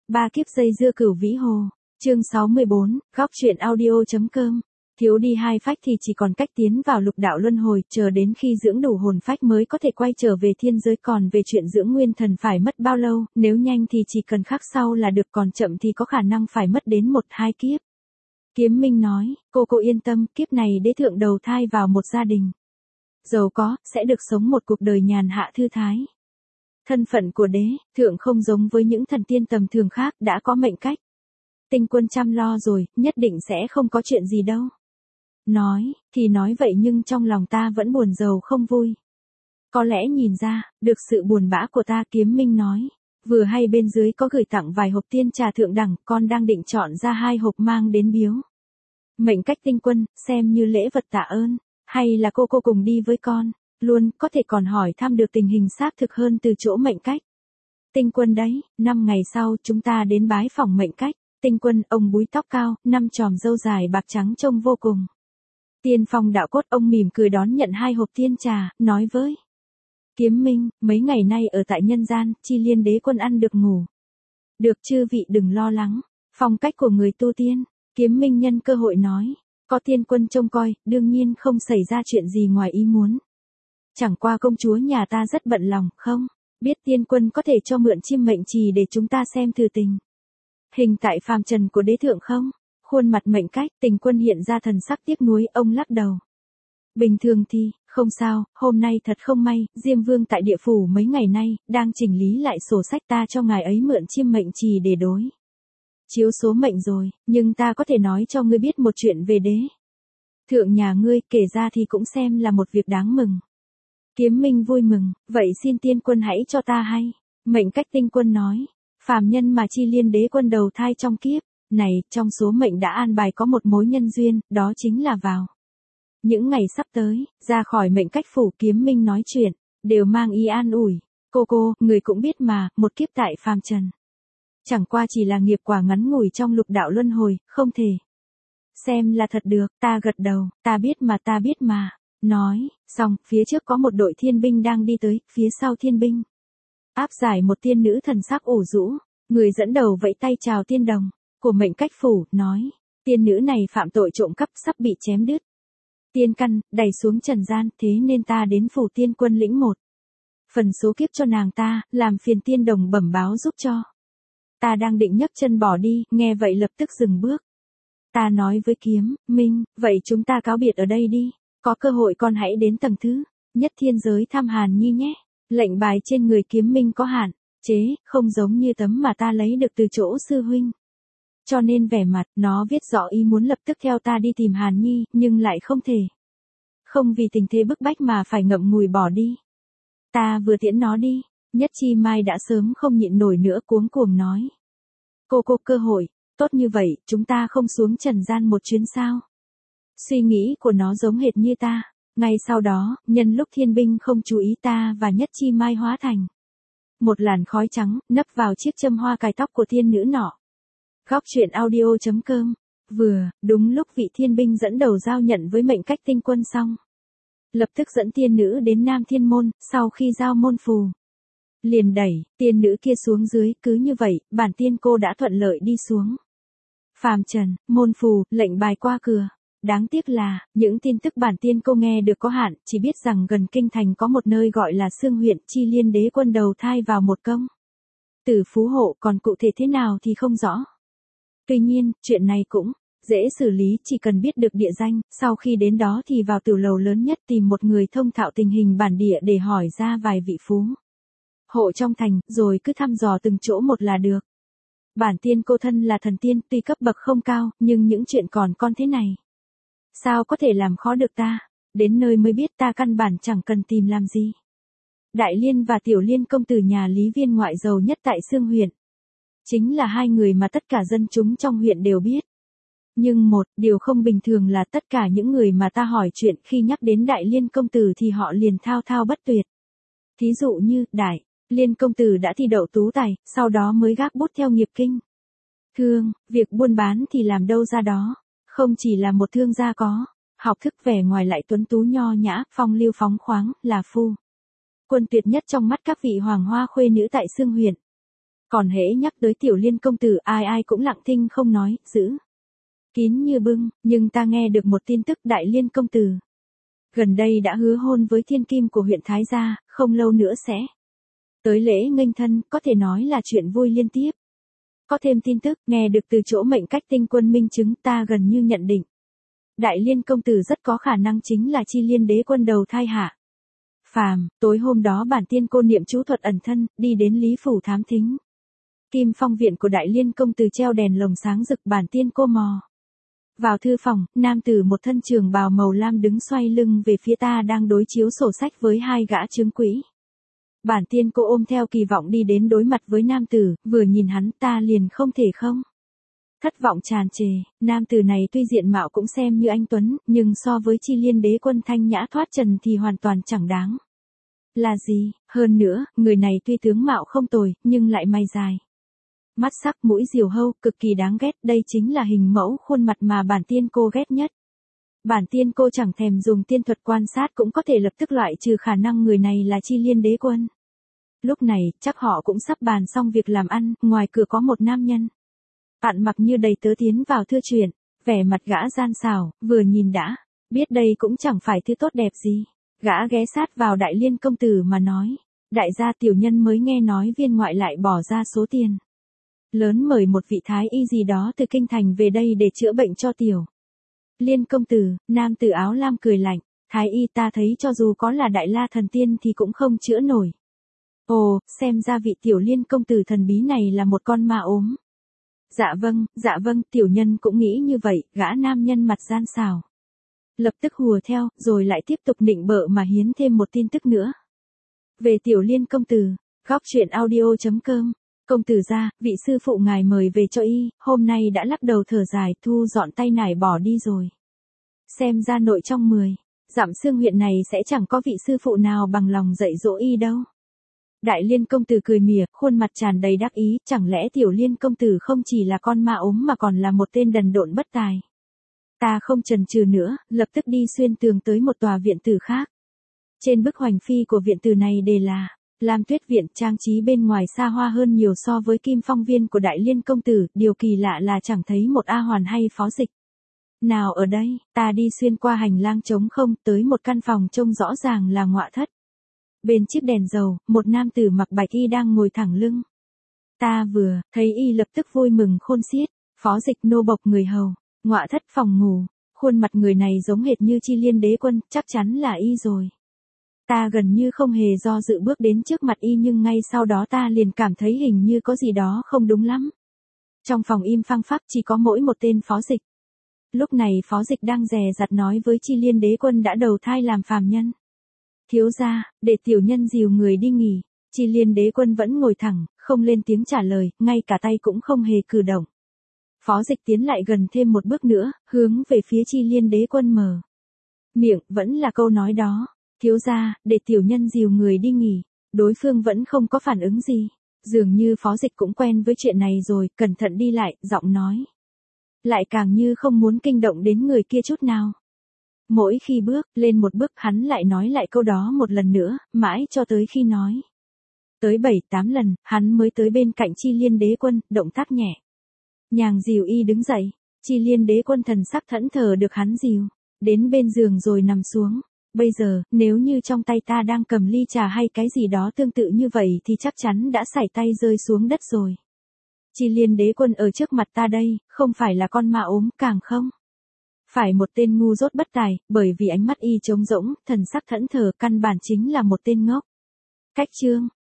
Ba kiếp dây dưa cửu vĩ hồ. Chương 64, góc truyện audio.com. Thiếu đi hai phách thì chỉ còn cách tiến vào lục đạo luân hồi, chờ đến khi dưỡng đủ hồn phách mới có thể quay trở về thiên giới, còn về chuyện dưỡng nguyên thần phải mất bao lâu, nếu nhanh thì chỉ cần khắc sau là được, còn chậm thì có khả năng phải mất đến 1-2 kiếp. Kiếm Minh nói, cô yên tâm, kiếp này đế thượng đầu thai vào một gia đình giàu có, sẽ được sống một cuộc đời nhàn hạ thư thái. Thân phận của đế thượng không giống với những thần tiên tầm thường khác, đã có mệnh cách. Tinh Quân chăm lo rồi, nhất định sẽ không có chuyện gì đâu. Nói, thì nói vậy nhưng trong lòng ta vẫn buồn rầu không vui. Có lẽ nhìn ra, được sự buồn bã của ta. Kiếm Minh nói, vừa hay bên dưới có gửi tặng vài hộp tiên trà thượng đẳng, con đang định chọn ra 2 hộp mang đến biếu mệnh cách Tinh Quân, xem như lễ vật tạ ơn, hay là cô cùng đi với con, luôn có thể còn hỏi thăm được tình hình xác thực hơn từ chỗ mệnh cách. Tinh Quân đấy, 5 ngày sau chúng ta đến bái phỏng mệnh cách. Tinh Quân, ông búi tóc cao, 5 chòm râu dài bạc trắng trông vô cùng tiên phong đạo cốt. Ông mỉm cười đón nhận 2 hộp tiên trà, nói với Kiếm Minh, mấy ngày nay ở tại nhân gian, Chi Liên đế quân ăn được ngủ được, chư vị đừng lo lắng. Phong cách của người tu tiên. Kiếm Minh nhân cơ hội nói, có tiên quân trông coi, đương nhiên không xảy ra chuyện gì ngoài ý muốn. Chẳng qua công chúa nhà ta rất bận lòng, không biết tiên quân có thể cho mượn chiêm mệnh trì để chúng ta xem thử tình hình tại phàm trần của đế thượng không? Khuôn mặt mệnh cách Tình Quân hiện ra thần sắc tiếc nuối, ông lắc đầu. Bình thường thì, không sao, hôm nay thật không may, Diêm Vương tại địa phủ mấy ngày nay, đang chỉnh lý lại sổ sách, ta cho ngài ấy mượn chiêm mệnh trì để đối chiếu số mệnh rồi, nhưng ta có thể nói cho ngươi biết một chuyện về đế thượng nhà ngươi, kể ra thì cũng xem là một việc đáng mừng. Kiếm Minh vui mừng, vậy xin tiên quân hãy cho ta hay. Mệnh cách Tinh Quân nói, phàm nhân mà Chi Liên đế quân đầu thai trong kiếp này, trong số mệnh đã an bài có một mối nhân duyên, đó chính là vào những ngày sắp tới, ra khỏi mệnh cách phủ. Kiếm Minh nói chuyện, đều mang ý an ủi. Cô, người cũng biết mà, một kiếp tại phàm trần chẳng qua chỉ là nghiệp quả ngắn ngủi trong lục đạo luân hồi, không thể xem là thật được. Ta gật đầu, ta biết mà. Nói, xong, phía trước có một đội thiên binh đang đi tới, phía sau thiên binh áp giải một tiên nữ thần sắc ủ rũ, người dẫn đầu vẫy tay chào tiên đồng của mệnh cách phủ, nói, tiên nữ này phạm tội trộm cắp sắp bị chém đứt tiên căn, đày xuống trần gian, thế nên ta đến phủ tiên quân lĩnh một phần số kiếp cho nàng ta, làm phiền tiên đồng bẩm báo giúp cho. Ta đang định nhấc chân bỏ đi, nghe vậy lập tức dừng bước. Ta nói với Kiếm Minh, vậy chúng ta cáo biệt ở đây đi, có cơ hội con hãy đến tầng thứ nhất thiên giới thăm Hàn Nhi nhé. Lệnh bài trên người Kiếm Minh có hạn chế, không giống như tấm mà ta lấy được từ chỗ sư huynh. Cho nên vẻ mặt nó viết rõ ý muốn lập tức theo ta đi tìm Hàn Nhi, nhưng lại không thể. Không vì tình thế bức bách mà phải ngậm ngùi bỏ đi. Ta vừa tiễn nó đi, Nhất Chi Mai đã sớm không nhịn nổi nữa, cuống cuồng nói. Cô cơ hội, tốt như vậy, chúng ta không xuống trần gian một chuyến sao? Suy nghĩ của nó giống hệt như ta. Ngay sau đó, nhân lúc thiên binh không chú ý, ta và Nhất Chi Mai hóa thành một làn khói trắng, nấp vào chiếc châm hoa cài tóc của thiên nữ nọ. Góc truyện audio.com. Vừa, đúng lúc vị thiên binh dẫn đầu giao nhận với mệnh cách Tinh Quân xong, lập tức dẫn tiên nữ đến Nam Thiên Môn, sau khi giao môn phù, liền đẩy tiên nữ kia xuống dưới. Cứ như vậy, bản tiên cô đã thuận lợi đi xuống phàm trần, môn phù, lệnh bài qua cửa. Đáng tiếc là, những tin tức bản tiên cô nghe được có hạn, chỉ biết rằng gần kinh thành có một nơi gọi là Sương huyện, Chi Liên đế quân đầu thai vào một công tử phú hộ, còn cụ thể thế nào thì không rõ. Tuy nhiên, chuyện này cũng dễ xử lý, chỉ cần biết được địa danh, sau khi đến đó thì vào tiểu lầu lớn nhất tìm một người thông thạo tình hình bản địa để hỏi ra vài vị phú hộ trong thành, rồi cứ thăm dò từng chỗ một là được. Bản tiên cô thân là thần tiên, tuy cấp bậc không cao, nhưng những chuyện còn con thế này, sao có thể làm khó được ta? Đến nơi mới biết ta căn bản chẳng cần tìm làm gì. Đại Liên và Tiểu Liên công tử nhà Lý Viên ngoại giàu nhất tại Sương huyện, chính là 2 người mà tất cả dân chúng trong huyện đều biết. Nhưng một điều không bình thường là tất cả những người mà ta hỏi chuyện khi nhắc đến Đại Liên công tử thì họ liền thao thao bất tuyệt. Thí dụ như, Đại Liên công tử đã thi đậu tú tài, sau đó mới gác bút theo nghiệp kinh thương, việc buôn bán thì làm đâu ra đó. Không chỉ là một thương gia có học thức, vẻ ngoài lại tuấn tú nho nhã, phong lưu phóng khoáng, là phu quân tuyệt nhất trong mắt các vị hoàng hoa khuê nữ tại Sương huyện. Còn hễ nhắc tới Tiểu Liên công tử ai ai cũng lặng thinh không nói, giữ kín như bưng, nhưng ta nghe được một tin tức Đại Liên công tử gần đây đã hứa hôn với thiên kim của huyện Thái Gia, không lâu nữa sẽ tới lễ nghênh thân, có thể nói là chuyện vui liên tiếp. Có thêm tin tức, nghe được từ chỗ mệnh cách tinh quân minh chứng, ta gần như nhận định. Đại Liên công tử rất có khả năng chính là Chi Liên đế quân đầu thai hạ phàm. Tối hôm đó bản tiên cô niệm chú thuật ẩn thân, đi đến Lý Phủ thám thính. Kim Phong viện của Đại Liên công tử treo đèn lồng sáng rực, bản tiên cô mò vào thư phòng, nam tử một thân trường bào màu lam đứng xoay lưng về phía ta đang đối chiếu sổ sách với hai gã chứng quỹ. Bản tiên cô ôm theo kỳ vọng đi đến đối mặt với nam tử, vừa nhìn hắn ta liền không thể không thất vọng tràn trề. Nam tử này tuy diện mạo cũng xem như anh tuấn, nhưng so với Chi Liên đế quân thanh nhã thoát trần thì hoàn toàn chẳng đáng là gì. Hơn nữa, người này tuy tướng mạo không tồi, nhưng lại mày dài, mắt sắc, mũi diều hâu, cực kỳ đáng ghét. Đây chính là hình mẫu khuôn mặt mà bản tiên cô ghét nhất. Bản tiên cô chẳng thèm dùng tiên thuật quan sát cũng có thể lập tức loại trừ khả năng người này là Chi Liên đế quân. Lúc này, chắc họ cũng sắp bàn xong việc làm ăn, ngoài cửa có một nam nhân ăn mặc như đầy tớ tiến vào thưa chuyện, vẻ mặt gã gian xảo, vừa nhìn đã biết đây cũng chẳng phải thứ tốt đẹp gì. Gã ghé sát vào Đại Liên công tử mà nói, đại gia tiểu nhân mới nghe nói viên ngoại lại bỏ ra số tiền lớn mời một vị thái y gì đó từ kinh thành về đây để chữa bệnh cho Tiểu Liên công tử. Nam tử áo lam cười lạnh, thái y ta thấy cho dù có là Đại La thần tiên thì cũng không chữa nổi. Ồ, xem ra vị Tiểu Liên công tử thần bí này là một con ma ốm. Dạ vâng, tiểu nhân cũng nghĩ như vậy. Gã nam nhân mặt gian xảo lập tức hùa theo, rồi lại tiếp tục nịnh bợ mà hiến thêm một tin tức nữa về Tiểu Liên công tử. Góc truyện audio.com. Công tử gia, vị sư phụ ngài mời về cho y, hôm nay đã lắc đầu thở dài, thu dọn tay nải bỏ đi rồi. Xem ra nội trong 10 dặm xương huyện này sẽ chẳng có vị sư phụ nào bằng lòng dạy dỗ y đâu. Đại Liên công tử cười mỉa, khuôn mặt tràn đầy đắc ý, chẳng lẽ Tiểu Liên công tử không chỉ là con ma ốm mà còn là một tên đần độn bất tài. Ta không chần chừ nữa, lập tức đi xuyên tường tới một tòa viện tử khác. Trên bức hoành phi của viện tử này đề là Lam Tuyết viện, trang trí bên ngoài xa hoa hơn nhiều so với Kim Phong viên của Đại Liên công tử, điều kỳ lạ là chẳng thấy một A Hoàn hay phó dịch nào ở đây. Ta đi xuyên qua hành lang trống không, tới một căn phòng trông rõ ràng là ngọa thất. Bên chiếc đèn dầu, một nam tử mặc bạch y đang ngồi thẳng lưng. Ta vừa thấy y lập tức vui mừng khôn xiết. Phó dịch, nô bộc, người hầu, ngọa thất, phòng ngủ. Khuôn mặt người này giống hệt như Chi Liên đế quân, chắc chắn là y rồi. Ta gần như không hề do dự bước đến trước mặt y, nhưng ngay sau đó ta liền cảm thấy hình như có gì đó không đúng lắm. Trong phòng im phăng phắc chỉ có mỗi một tên phó dịch. Lúc này phó dịch đang dè dặt nói với Chi Liên đế quân đã đầu thai làm phàm nhân. Thiếu gia, để tiểu nhân dìu người đi nghỉ. Chi Liên đế quân vẫn ngồi thẳng, không lên tiếng trả lời, ngay cả tay cũng không hề cử động. Phó dịch tiến lại gần thêm một bước nữa, hướng về phía Chi Liên đế quân mở miệng, vẫn là câu nói đó. Thiếu gia, để tiểu nhân dìu người đi nghỉ. Đối phương vẫn không có phản ứng gì. Dường như phó dịch cũng quen với chuyện này rồi, cẩn thận đi lại, giọng nói lại càng như không muốn kinh động đến người kia chút nào. Mỗi khi bước lên một bước hắn lại nói lại câu đó một lần nữa, mãi cho tới khi nói tới 7-8 lần, hắn mới tới bên cạnh Chi Liên đế quân, động tác nhẹ nhàng dìu y đứng dậy. Chi Liên đế quân thần sắc thẫn thờ được hắn dìu đến bên giường rồi nằm xuống. Bây giờ, nếu như trong tay ta đang cầm ly trà hay cái gì đó tương tự như vậy thì chắc chắn đã sải tay rơi xuống đất rồi. Chi Liên đế quân ở trước mặt ta đây, không phải là con ma ốm, càng không phải một tên ngu dốt bất tài, bởi vì ánh mắt y trống rỗng, thần sắc thẫn thờ, căn bản chính là một tên ngốc. Cách chương